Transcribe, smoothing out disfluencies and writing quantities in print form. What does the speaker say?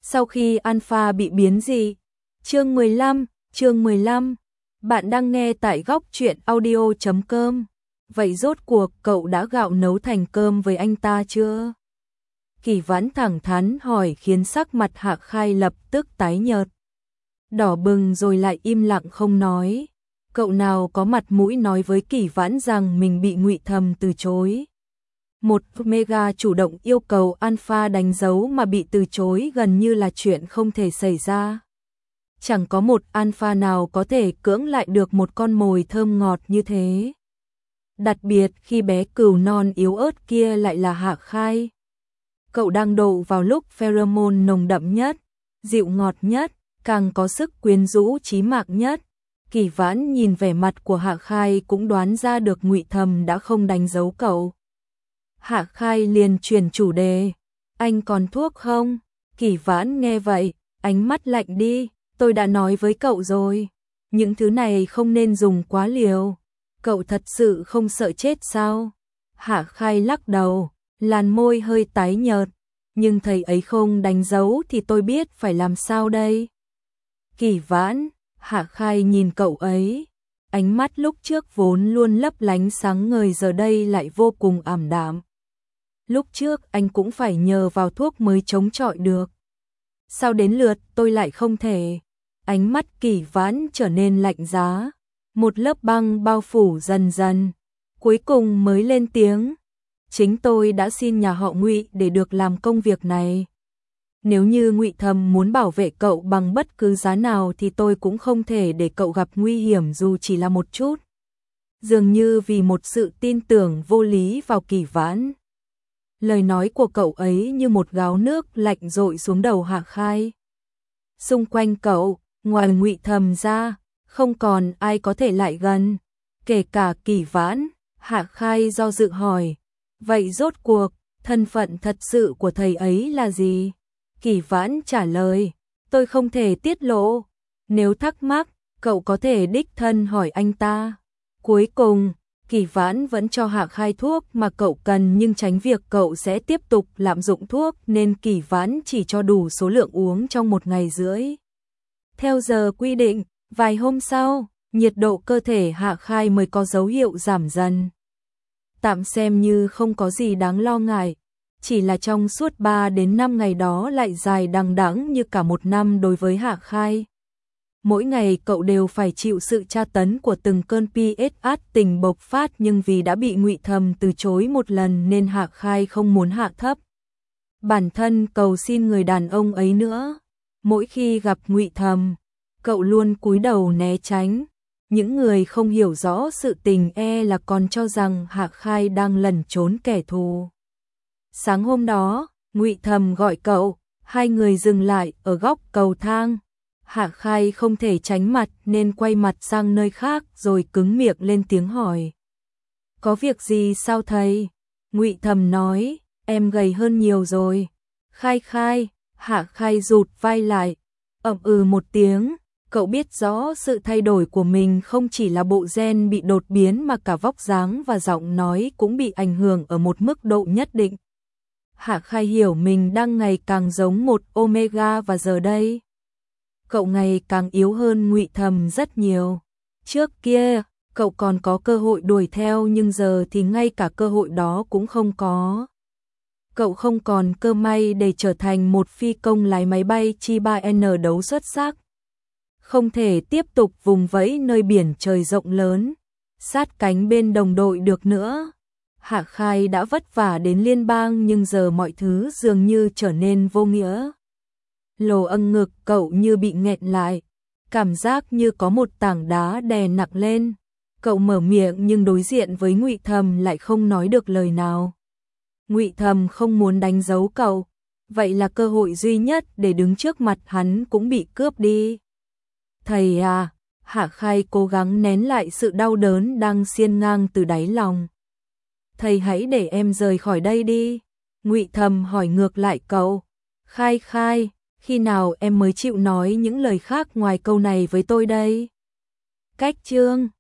Sau khi Alpha bị biến dị. Chương 15, bạn đang nghe tại góc truyện audio.com. Vậy rốt cuộc cậu đã gạo nấu thành cơm với anh ta chưa? Kỳ Vãn thẳng thắn hỏi khiến sắc mặt Hạ Khai lập tức tái nhợt. Đỏ bừng rồi lại im lặng không nói. Cậu nào có mặt mũi nói với Kỳ Vãn rằng mình bị Ngụy Thầm từ chối. Một Omega chủ động yêu cầu Alpha đánh dấu mà bị từ chối gần như là chuyện không thể xảy ra. Chẳng có một Alpha nào có thể cưỡng lại được một con mồi thơm ngọt như thế. Đặc biệt khi bé cừu non yếu ớt kia lại là Hạ Khai. Cậu đang độ vào lúc pheromone nồng đậm nhất, dịu ngọt nhất, càng có sức quyến rũ chí mạng nhất. Kỳ Vãn nhìn vẻ mặt của Hạ Khai cũng đoán ra được Ngụy Thầm đã không đánh dấu cậu. Hạ Khai liền chuyển chủ đề. Anh còn thuốc không? Kỳ Vãn nghe vậy, ánh mắt lạnh đi. Tôi đã nói với cậu rồi. Những thứ này không nên dùng quá liều. Cậu thật sự không sợ chết sao? Hạ Khai lắc đầu, làn môi hơi tái nhợt. Nhưng thầy ấy không đánh dấu thì tôi biết phải làm sao đây? Kỳ Vãn, Hạ Khai nhìn cậu ấy. Ánh mắt lúc trước vốn luôn lấp lánh sáng ngời giờ đây lại vô cùng ảm đạm. Lúc trước anh cũng phải nhờ vào thuốc mới chống chọi được. Sao đến lượt tôi lại không thể? Ánh mắt Kỳ Vãn trở nên lạnh giá. Một lớp băng bao phủ dần dần. Cuối cùng mới lên tiếng. Chính tôi đã xin nhà họ Ngụy để được làm công việc này. Nếu như Ngụy Thầm muốn bảo vệ cậu bằng bất cứ giá nào thì tôi cũng không thể để cậu gặp nguy hiểm dù chỉ là một chút. Dường như vì một sự tin tưởng vô lý vào Kỳ Vãn. Lời nói của cậu ấy như một gáo nước lạnh dội xuống đầu Hạ Khai. Xung quanh cậu, ngoài Ngụy Thầm ra, không còn ai có thể lại gần, kể cả Kỳ Vãn. Hạ Khai do dự hỏi, vậy rốt cuộc, thân phận thật sự của thầy ấy là gì? Kỳ Vãn trả lời, tôi không thể tiết lộ. Nếu thắc mắc, cậu có thể đích thân hỏi anh ta. Cuối cùng, Kỳ Vãn vẫn cho Hạ Khai thuốc mà cậu cần nhưng tránh việc cậu sẽ tiếp tục lạm dụng thuốc nên Kỳ Vãn chỉ cho đủ số lượng uống trong 1 ngày rưỡi. Theo giờ quy định, vài hôm sau, nhiệt độ cơ thể Hạ Khai mới có dấu hiệu giảm dần. Tạm xem như không có gì đáng lo ngại, chỉ là trong suốt 3 đến 5 ngày đó lại dài đằng đẵng như cả 1 năm đối với Hạ Khai. Mỗi ngày cậu đều phải chịu sự tra tấn của từng cơn PSH tình bộc phát nhưng vì đã bị Ngụy Thầm từ chối một lần nên Hạ Khai không muốn hạ thấp bản thân cầu xin người đàn ông ấy nữa. Mỗi khi gặp Ngụy Thầm, cậu luôn cúi đầu né tránh. Những người không hiểu rõ sự tình là còn cho rằng Hạ Khai đang lẩn trốn kẻ thù. Sáng hôm đó, Ngụy Thầm gọi cậu, hai người dừng lại ở góc cầu thang. Hạ Khai không thể tránh mặt nên quay mặt sang nơi khác rồi cứng miệng lên tiếng hỏi. Có việc gì sao thầy? Ngụy Thầm nói, em gầy hơn nhiều rồi. Khai, Hạ Khai rụt vai lại, một tiếng. Cậu biết rõ sự thay đổi của mình không chỉ là bộ gen bị đột biến mà cả vóc dáng và giọng nói cũng bị ảnh hưởng ở một mức độ nhất định. Hạ Khai hiểu mình đang ngày càng giống một Omega và giờ đây cậu ngày càng yếu hơn Ngụy Thầm rất nhiều. Trước kia, cậu còn có cơ hội đuổi theo nhưng giờ thì ngay cả cơ hội đó cũng không có. Cậu không còn cơ may để trở thành một phi công lái máy bay Chi 3N đấu xuất sắc. Không thể tiếp tục vùng vẫy nơi biển trời rộng lớn, sát cánh bên đồng đội được nữa. Hạ Khai đã vất vả đến liên bang nhưng giờ mọi thứ dường như trở nên vô nghĩa. Lồ âng ngực cậu như bị nghẹn lại, cảm giác như có một tảng đá đè nặng lên. Cậu mở miệng nhưng đối diện với Ngụy Thầm lại không nói được lời nào. Ngụy Thầm không muốn đánh dấu cậu, vậy là cơ hội duy nhất để đứng trước mặt hắn cũng bị cướp đi. Thầy à, Hạ Khai cố gắng nén lại sự đau đớn đang xiên ngang từ đáy lòng. Thầy hãy để em rời khỏi đây đi. Ngụy Thầm hỏi ngược lại cậu. Khai, khi nào em mới chịu nói những lời khác ngoài câu này với tôi đây? Cách chương